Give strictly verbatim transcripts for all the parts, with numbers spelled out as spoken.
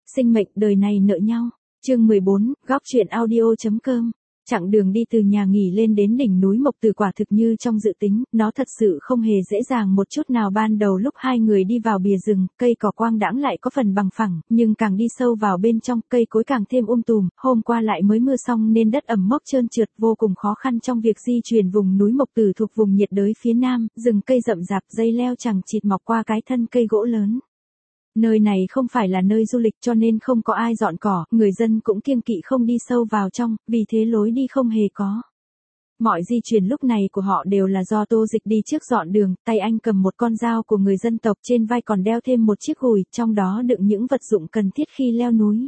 Sinh mệnh đời này nợ nhau. Chương mười bốn, góc truyện audio.com. Chặng đường đi từ nhà nghỉ lên đến đỉnh núi Mộc Tử quả thực như trong dự tính, nó thật sự không hề dễ dàng một chút nào. Ban đầu lúc hai người đi vào bìa rừng, cây cỏ quang đãng lại có phần bằng phẳng, nhưng càng đi sâu vào bên trong, cây cối càng thêm um tùm, hôm qua lại mới mưa xong nên đất ẩm mốc trơn trượt, vô cùng khó khăn trong việc di chuyển. Vùng núi Mộc Tử thuộc vùng nhiệt đới phía nam, rừng cây rậm rạp, dây leo chằng chịt mọc qua cái thân cây gỗ lớn. Nơi này không phải là nơi du lịch cho nên không có ai dọn cỏ, người dân cũng kiêng kỵ không đi sâu vào trong, vì thế lối đi không hề có. Mọi di chuyển lúc này của họ đều là do Tô Dịch đi trước dọn đường, tay anh cầm một con dao của người dân tộc, trên vai còn đeo thêm một chiếc gùi, trong đó đựng những vật dụng cần thiết khi leo núi.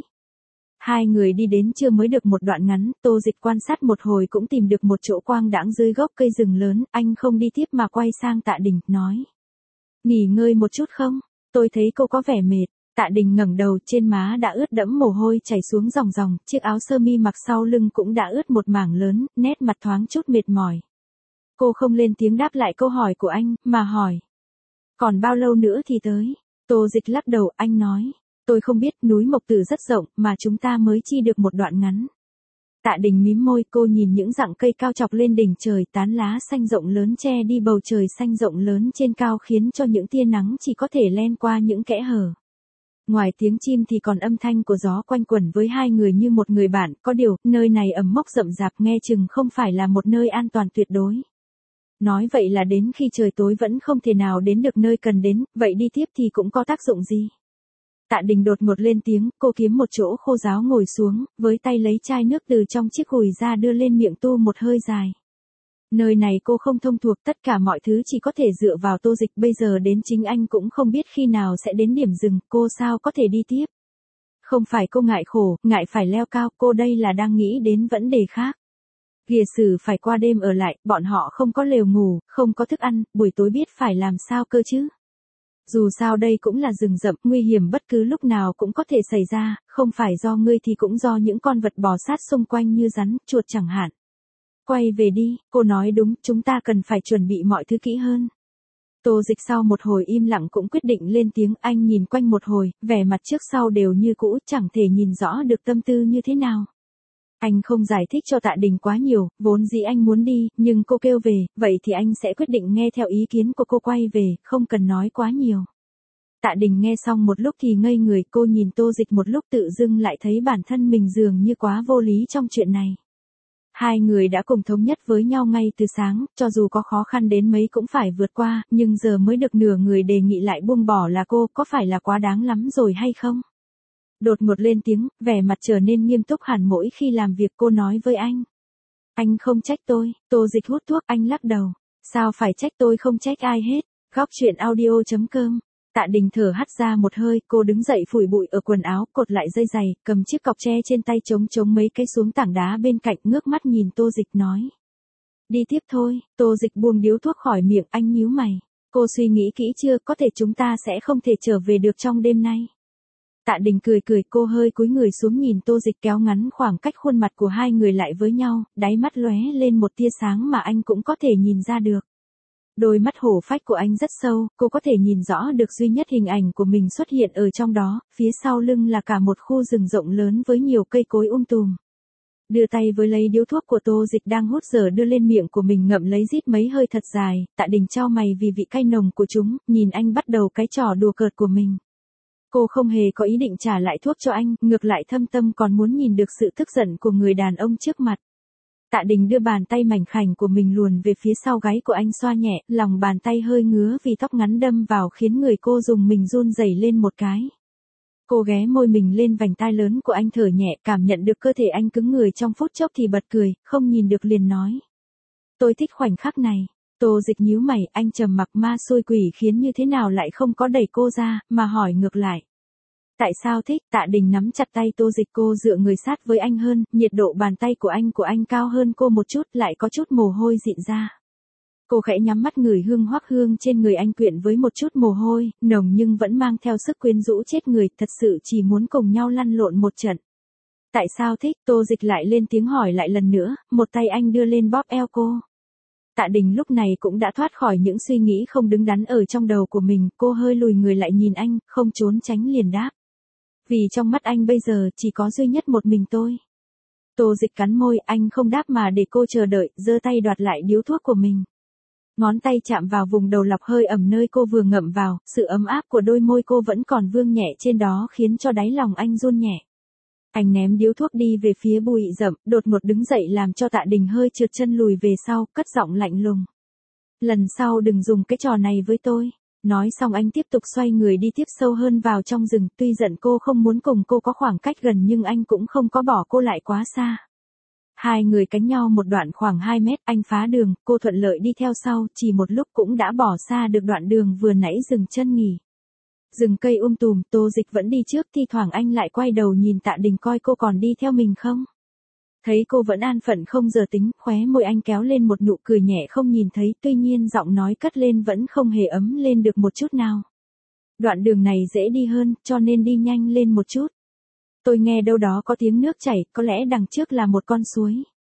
Hai người đi đến chưa mới được một đoạn ngắn, Tô Dịch quan sát một hồi cũng tìm được một chỗ quang đãng dưới gốc cây rừng lớn, anh không đi tiếp mà quay sang Tạ Đình, nói: "Nghỉ ngơi một chút không? Tôi thấy cô có vẻ mệt." Tạ Đình ngẩng đầu, trên má đã ướt đẫm mồ hôi chảy xuống ròng ròng, chiếc áo sơ mi mặc sau lưng cũng đã ướt một mảng lớn, nét mặt thoáng chút mệt mỏi. Cô không lên tiếng đáp lại câu hỏi của anh, mà hỏi: "Còn bao lâu nữa thì tới?" Tô Dịch lắc đầu, anh nói: "Tôi không biết, núi Mộc Tử rất rộng, mà chúng ta mới chi được một đoạn ngắn." Tạ Đình mím môi, cô nhìn những rặng cây cao chọc lên đỉnh trời, tán lá xanh rộng lớn che đi bầu trời xanh rộng lớn trên cao, khiến cho những tia nắng chỉ có thể len qua những kẽ hở. Ngoài tiếng chim thì còn âm thanh của gió quanh quẩn với hai người như một người bạn, có điều, nơi này ẩm mốc rậm rạp, nghe chừng không phải là một nơi an toàn tuyệt đối. Nói vậy là đến khi trời tối vẫn không thể nào đến được nơi cần đến, vậy đi tiếp thì cũng có tác dụng gì? Tạ Đình đột ngột lên tiếng, cô kiếm một chỗ khô ráo ngồi xuống, với tay lấy chai nước từ trong chiếc gùi ra đưa lên miệng tu một hơi dài. Nơi này cô không thông thuộc, tất cả mọi thứ chỉ có thể dựa vào Tô Dịch, bây giờ đến chính anh cũng không biết khi nào sẽ đến điểm dừng, cô sao có thể đi tiếp? Không phải cô ngại khổ, ngại phải leo cao, cô đây là đang nghĩ đến vấn đề khác. Ghìa Sử phải qua đêm ở lại, bọn họ không có lều ngủ, không có thức ăn, buổi tối biết phải làm sao cơ chứ? Dù sao đây cũng là rừng rậm, nguy hiểm bất cứ lúc nào cũng có thể xảy ra, không phải do ngươi thì cũng do những con vật bò sát xung quanh như rắn, chuột chẳng hạn. Quay về đi, cô nói đúng, chúng ta cần phải chuẩn bị mọi thứ kỹ hơn. Tô Dịch sau một hồi im lặng cũng quyết định lên tiếng, anh nhìn quanh một hồi, vẻ mặt trước sau đều như cũ, chẳng thể nhìn rõ được tâm tư như thế nào. Anh không giải thích cho Tạ Đình quá nhiều, vốn dĩ anh muốn đi, nhưng cô kêu về, vậy thì anh sẽ quyết định nghe theo ý kiến của cô, quay về, không cần nói quá nhiều. Tạ Đình nghe xong một lúc thì ngây người, cô nhìn Tô Dịch một lúc tự dưng lại thấy bản thân mình dường như quá vô lý trong chuyện này. Hai người đã cùng thống nhất với nhau ngay từ sáng, cho dù có khó khăn đến mấy cũng phải vượt qua, nhưng giờ mới được nửa người đề nghị lại buông bỏ là cô, có phải là quá đáng lắm rồi hay không? Đột ngột lên tiếng, vẻ mặt trở nên nghiêm túc hẳn mỗi khi làm việc, cô nói với anh: "Anh không trách tôi." Tô Dịch hút thuốc, anh lắc đầu: "Sao phải trách tôi, không trách ai hết." Góc truyện audio.com. Tạ Đình thở hắt ra một hơi, cô đứng dậy phủi bụi ở quần áo, cột lại dây giày, cầm chiếc cọc tre trên tay chống chống mấy cây xuống tảng đá bên cạnh, ngước mắt nhìn Tô Dịch nói: "Đi tiếp thôi." Tô Dịch buông điếu thuốc khỏi miệng, anh nhíu mày: "Cô suy nghĩ kỹ chưa, có thể chúng ta sẽ không thể trở về được trong đêm nay." Tạ Đình cười cười, cô hơi cúi người xuống nhìn Tô Dịch, kéo ngắn khoảng cách khuôn mặt của hai người lại với nhau, đáy mắt lóe lên một tia sáng mà anh cũng có thể nhìn ra được. Đôi mắt hổ phách của anh rất sâu, cô có thể nhìn rõ được duy nhất hình ảnh của mình xuất hiện ở trong đó, phía sau lưng là cả một khu rừng rộng lớn với nhiều cây cối um tùm. Đưa tay với lấy điếu thuốc của Tô Dịch đang hút dở đưa lên miệng của mình, ngậm lấy rít mấy hơi thật dài. Tạ Đình chau mày vì vị cay nồng của chúng, nhìn anh bắt đầu cái trò đùa cợt của mình. Cô không hề có ý định trả lại thuốc cho anh, ngược lại thâm tâm còn muốn nhìn được sự tức giận của người đàn ông trước mặt. Tạ Đình đưa bàn tay mảnh khảnh của mình luồn về phía sau gáy của anh, xoa nhẹ, lòng bàn tay hơi ngứa vì tóc ngắn đâm vào khiến người cô dùng mình run rẩy lên một cái. Cô ghé môi mình lên vành tai lớn của anh, thở nhẹ, cảm nhận được cơ thể anh cứng người trong phút chốc thì bật cười, không nhìn được liền nói: "Tôi thích khoảnh khắc này." Tô Dịch nhíu mày, anh trầm mặc, ma xui quỷ khiến như thế nào lại không có đẩy cô ra, mà hỏi ngược lại: "Tại sao thích?" Tạ Đình nắm chặt tay Tô Dịch, cô dựa người sát với anh hơn, nhiệt độ bàn tay của anh của anh cao hơn cô một chút, lại có chút mồ hôi dịn ra. Cô khẽ nhắm mắt ngửi hương hoắc hương trên người anh quyện với một chút mồ hôi, nồng nhưng vẫn mang theo sức quyến rũ chết người, thật sự chỉ muốn cùng nhau lăn lộn một trận. "Tại sao thích?" Tô Dịch lại lên tiếng hỏi lại lần nữa, một tay anh đưa lên bóp eo cô. Tạ Đình lúc này cũng đã thoát khỏi những suy nghĩ không đứng đắn ở trong đầu của mình, cô hơi lùi người lại nhìn anh, không trốn tránh liền đáp: Vì trong mắt anh bây giờ chỉ có duy nhất một mình tôi. Tô Dịch cắn môi, anh không đáp mà để cô chờ đợi, giơ tay đoạt lại điếu thuốc của mình. Ngón tay chạm vào vùng đầu lọc hơi ẩm nơi cô vừa ngậm vào, sự ấm áp của đôi môi cô vẫn còn vương nhẹ trên đó khiến cho đáy lòng anh run nhẹ. Anh ném điếu thuốc đi về phía bụi rậm, đột ngột đứng dậy làm cho Tạ Đình hơi trượt chân lùi về sau, cất giọng lạnh lùng. Lần sau đừng dùng cái trò này với tôi. Nói xong anh tiếp tục xoay người đi tiếp sâu hơn vào trong rừng, tuy giận cô không muốn cùng cô có khoảng cách gần nhưng anh cũng không có bỏ cô lại quá xa. Hai người cánh nhau một đoạn khoảng hai mét, anh phá đường, cô thuận lợi đi theo sau, chỉ một lúc cũng đã bỏ xa được đoạn đường vừa nãy dừng chân nghỉ. Rừng cây um tùm, Tô Dịch vẫn đi trước, thi thoảng anh lại quay đầu nhìn Tạ Đình coi cô còn đi theo mình không. Thấy cô vẫn an phận không giờ tính, khóe môi anh kéo lên một nụ cười nhẹ không nhìn thấy, tuy nhiên giọng nói cất lên vẫn không hề ấm lên được một chút nào. Đoạn đường này dễ đi hơn, cho nên đi nhanh lên một chút. Tôi nghe đâu đó có tiếng nước chảy, có lẽ đằng trước là một con suối.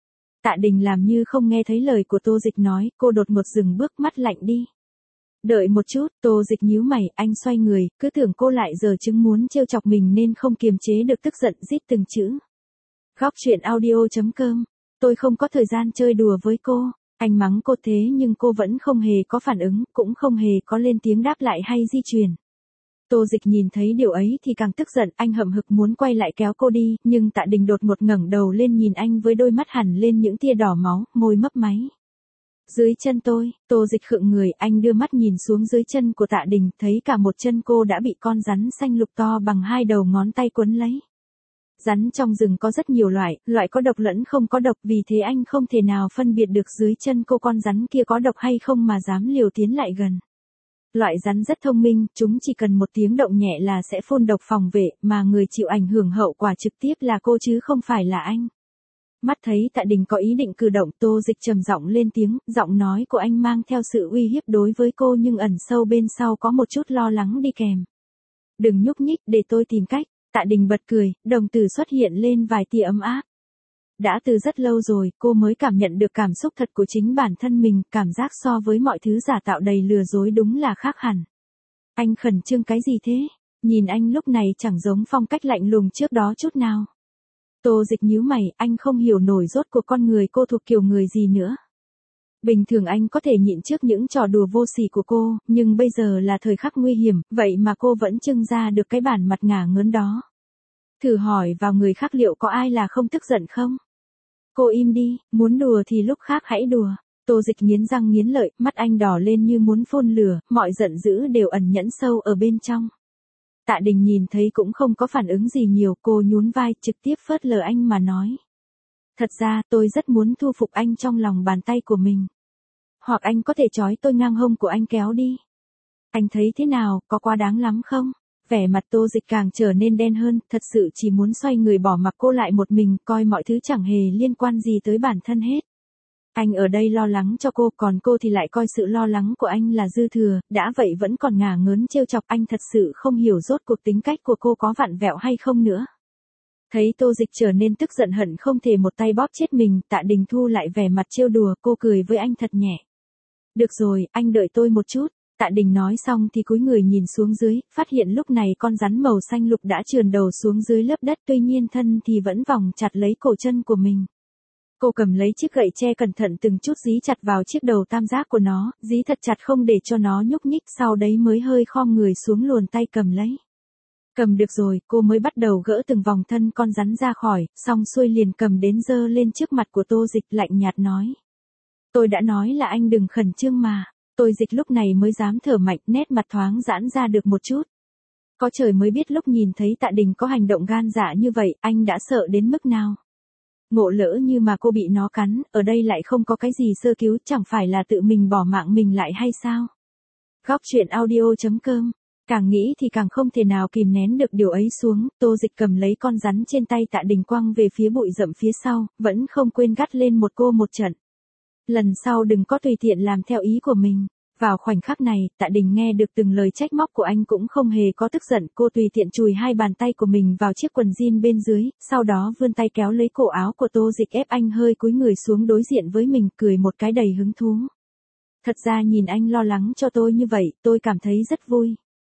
Tạ Đình làm như không nghe thấy lời của Tô Dịch nói, cô đột ngột dừng bước, mắt lạnh đi. Đợi một chút, Tô Dịch nhíu mày, anh xoay người, cứ tưởng cô lại giờ chứng muốn trêu chọc mình nên không kiềm chế được tức giận rít từng chữ. Góc truyện audio chấm com, tôi không có thời gian chơi đùa với cô. Anh mắng cô thế nhưng cô vẫn không hề có phản ứng, cũng không hề có lên tiếng đáp lại hay di chuyển. Tô Dịch nhìn thấy điều ấy thì càng tức giận, anh hậm hực muốn quay lại kéo cô đi, nhưng Tạ Đình đột ngột ngẩng đầu lên nhìn anh với đôi mắt hằn lên những tia đỏ máu, môi mấp máy. Dưới chân tôi, Tô Dịch khựng người, anh đưa mắt nhìn xuống dưới chân của Tạ Đình, thấy cả một chân cô đã bị con rắn xanh lục to bằng hai đầu ngón tay quấn lấy. Rắn trong rừng có rất nhiều loại, loại có độc lẫn không có độc, vì thế anh không thể nào phân biệt được dưới chân cô con rắn kia có độc hay không mà dám liều tiến lại gần. Loại rắn rất thông minh, chúng chỉ cần một tiếng động nhẹ là sẽ phun độc phòng vệ, mà người chịu ảnh hưởng hậu quả trực tiếp là cô chứ không phải là anh. Mắt thấy Tạ Đình có ý định cử động, Tô Dịch trầm giọng lên tiếng, giọng nói của anh mang theo sự uy hiếp đối với cô nhưng ẩn sâu bên sau có một chút lo lắng đi kèm. Đừng nhúc nhích, để tôi tìm cách. Tạ Đình bật cười, đồng tử xuất hiện lên vài tia ấm áp. Đã từ rất lâu rồi, cô mới cảm nhận được cảm xúc thật của chính bản thân mình, cảm giác so với mọi thứ giả tạo đầy lừa dối đúng là khác hẳn. Anh khẩn trương cái gì thế? Nhìn anh lúc này chẳng giống phong cách lạnh lùng trước đó chút nào. Tô Dịch nhíu mày, anh không hiểu nổi rốt cuộc con người cô thuộc kiểu người gì nữa. Bình thường anh có thể nhịn trước những trò đùa vô sỉ của cô, nhưng bây giờ là thời khắc nguy hiểm, vậy mà cô vẫn trưng ra được cái bản mặt ngả ngớn đó. Thử hỏi vào người khác liệu có ai là không tức giận không? Cô im đi, muốn đùa thì lúc khác hãy đùa. Tô Dịch nghiến răng nghiến lợi, mắt anh đỏ lên như muốn phun lửa, mọi giận dữ đều ẩn nhẫn sâu ở bên trong. Tạ Đình nhìn thấy cũng không có phản ứng gì nhiều, cô nhún vai trực tiếp phớt lờ anh mà nói. Thật ra tôi rất muốn thu phục anh trong lòng bàn tay của mình. Hoặc anh có thể trói tôi ngang hông của anh kéo đi. Anh thấy thế nào, có quá đáng lắm không? Vẻ mặt Tô Dịch càng trở nên đen hơn, thật sự chỉ muốn xoay người bỏ mặc cô lại một mình, coi mọi thứ chẳng hề liên quan gì tới bản thân hết. Anh ở đây lo lắng cho cô, còn cô thì lại coi sự lo lắng của anh là dư thừa, đã vậy vẫn còn ngả ngớn trêu chọc, anh thật sự không hiểu rốt cuộc tính cách của cô có vặn vẹo hay không nữa. Thấy Tô Dịch trở nên tức giận hận không thể một tay bóp chết mình, Tạ Đình thu lại vẻ mặt trêu đùa, cô cười với anh thật nhẹ. Được rồi, anh đợi tôi một chút. Tạ Đình nói xong thì cúi người nhìn xuống dưới, phát hiện lúc này con rắn màu xanh lục đã trườn đầu xuống dưới lớp đất, tuy nhiên thân thì vẫn vòng chặt lấy cổ chân của mình. Cô cầm lấy chiếc gậy tre cẩn thận từng chút dí chặt vào chiếc đầu tam giác của nó, dí thật chặt không để cho nó nhúc nhích, sau đấy mới hơi khom người xuống luồn tay cầm lấy. Cầm được rồi, cô mới bắt đầu gỡ từng vòng thân con rắn ra khỏi, xong xuôi liền cầm đến giơ lên trước mặt của Tô Dịch, lạnh nhạt nói. Tôi đã nói là anh đừng khẩn trương mà. Tô Dịch lúc này mới dám thở mạnh, nét mặt thoáng giãn ra được một chút. Có trời mới biết lúc nhìn thấy Tạ Đình có hành động gan dạ như vậy, anh đã sợ đến mức nào. Ngộ lỡ như mà cô bị nó cắn, ở đây lại không có cái gì sơ cứu, chẳng phải là tự mình bỏ mạng mình lại hay sao? Góc truyện audio chấm com, càng nghĩ thì càng không thể nào kìm nén được điều ấy xuống, Tô Dịch cầm lấy con rắn trên tay Tạ Đình quăng về phía bụi rậm phía sau, vẫn không quên gắt lên một cô một trận. Lần sau đừng có tùy tiện làm theo ý của mình. Vào khoảnh khắc này, Tạ Đình nghe được từng lời trách móc của anh cũng không hề có tức giận, cô tùy tiện chùi hai bàn tay của mình vào chiếc quần jean bên dưới, sau đó vươn tay kéo lấy cổ áo của Tô Dịch ép anh hơi cúi người xuống đối diện với mình, cười một cái đầy hứng thú. Thật ra nhìn anh lo lắng cho tôi như vậy, tôi cảm thấy rất vui.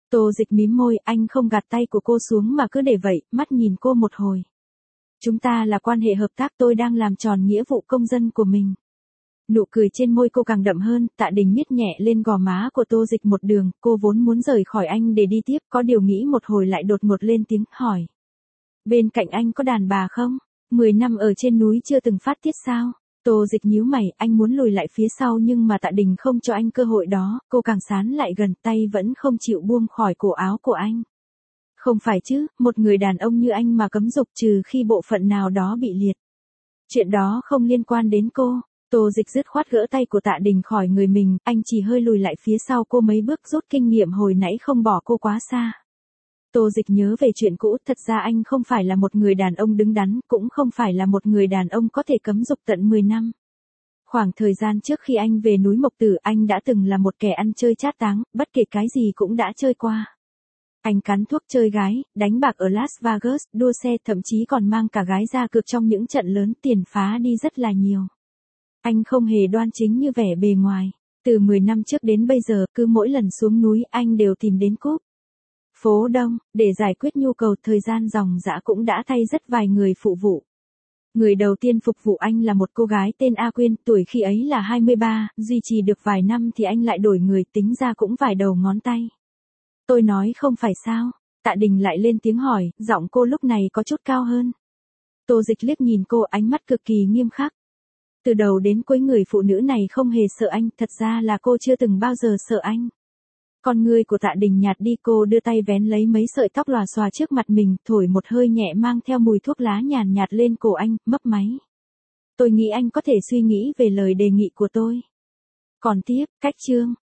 Tô Dịch mím môi, anh không gạt tay của cô xuống mà cứ để vậy, mắt nhìn cô một hồi. Chúng ta là quan hệ hợp tác, tôi đang làm tròn nghĩa vụ công dân của mình. Nụ cười trên môi cô càng đậm hơn, Tạ Đình miết nhẹ lên gò má của Tô Dịch một đường, cô vốn muốn rời khỏi anh để đi tiếp, có điều nghĩ một hồi lại đột ngột lên tiếng, hỏi. Bên cạnh anh có đàn bà không? Mười năm ở trên núi chưa từng phát tiết sao? Tô Dịch nhíu mày, anh muốn lùi lại phía sau nhưng mà Tạ Đình không cho anh cơ hội đó, cô càng sán lại gần, tay vẫn không chịu buông khỏi cổ áo của anh. Không phải chứ, một người đàn ông như anh mà cấm dục trừ khi bộ phận nào đó bị liệt. Chuyện đó không liên quan đến cô. Tô Dịch dứt khoát gỡ tay của Tạ Đình khỏi người mình, anh chỉ hơi lùi lại phía sau cô mấy bước, rút kinh nghiệm hồi nãy không bỏ cô quá xa. Tô Dịch nhớ về chuyện cũ, thật ra anh không phải là một người đàn ông đứng đắn, cũng không phải là một người đàn ông có thể cấm dục tận mười năm. Khoảng thời gian trước khi anh về núi Mộc Tử, anh đã từng là một kẻ ăn chơi chát táng, bất kể cái gì cũng đã chơi qua. Anh cắn thuốc, chơi gái, đánh bạc ở Las Vegas, đua xe, thậm chí còn mang cả gái ra cược trong những trận lớn, tiền phá đi rất là nhiều. Anh không hề đoan chính như vẻ bề ngoài. Từ mười năm trước đến bây giờ, cứ mỗi lần xuống núi anh đều tìm đến Cúp Phố Đông, để giải quyết nhu cầu, thời gian ròng rã cũng đã thay rất vài người phụ vụ. Người đầu tiên phục vụ anh là một cô gái tên A Quyên, tuổi khi ấy là hai mươi ba, duy trì được vài năm thì anh lại đổi người, tính ra cũng vài đầu ngón tay. Tôi nói không phải sao? Tạ Đình lại lên tiếng hỏi, giọng cô lúc này có chút cao hơn. Tô Dịch liếc nhìn cô, ánh mắt cực kỳ nghiêm khắc. Từ đầu đến cuối người phụ nữ này không hề sợ anh, thật ra là cô chưa từng bao giờ sợ anh. Con người của Tạ Đình nhạt đi, cô đưa tay vén lấy mấy sợi tóc lòa xòa trước mặt mình, thổi một hơi nhẹ mang theo mùi thuốc lá nhàn nhạt lên cổ anh, mấp máy. Tôi nghĩ anh có thể suy nghĩ về lời đề nghị của tôi. Còn tiếp, cách chương.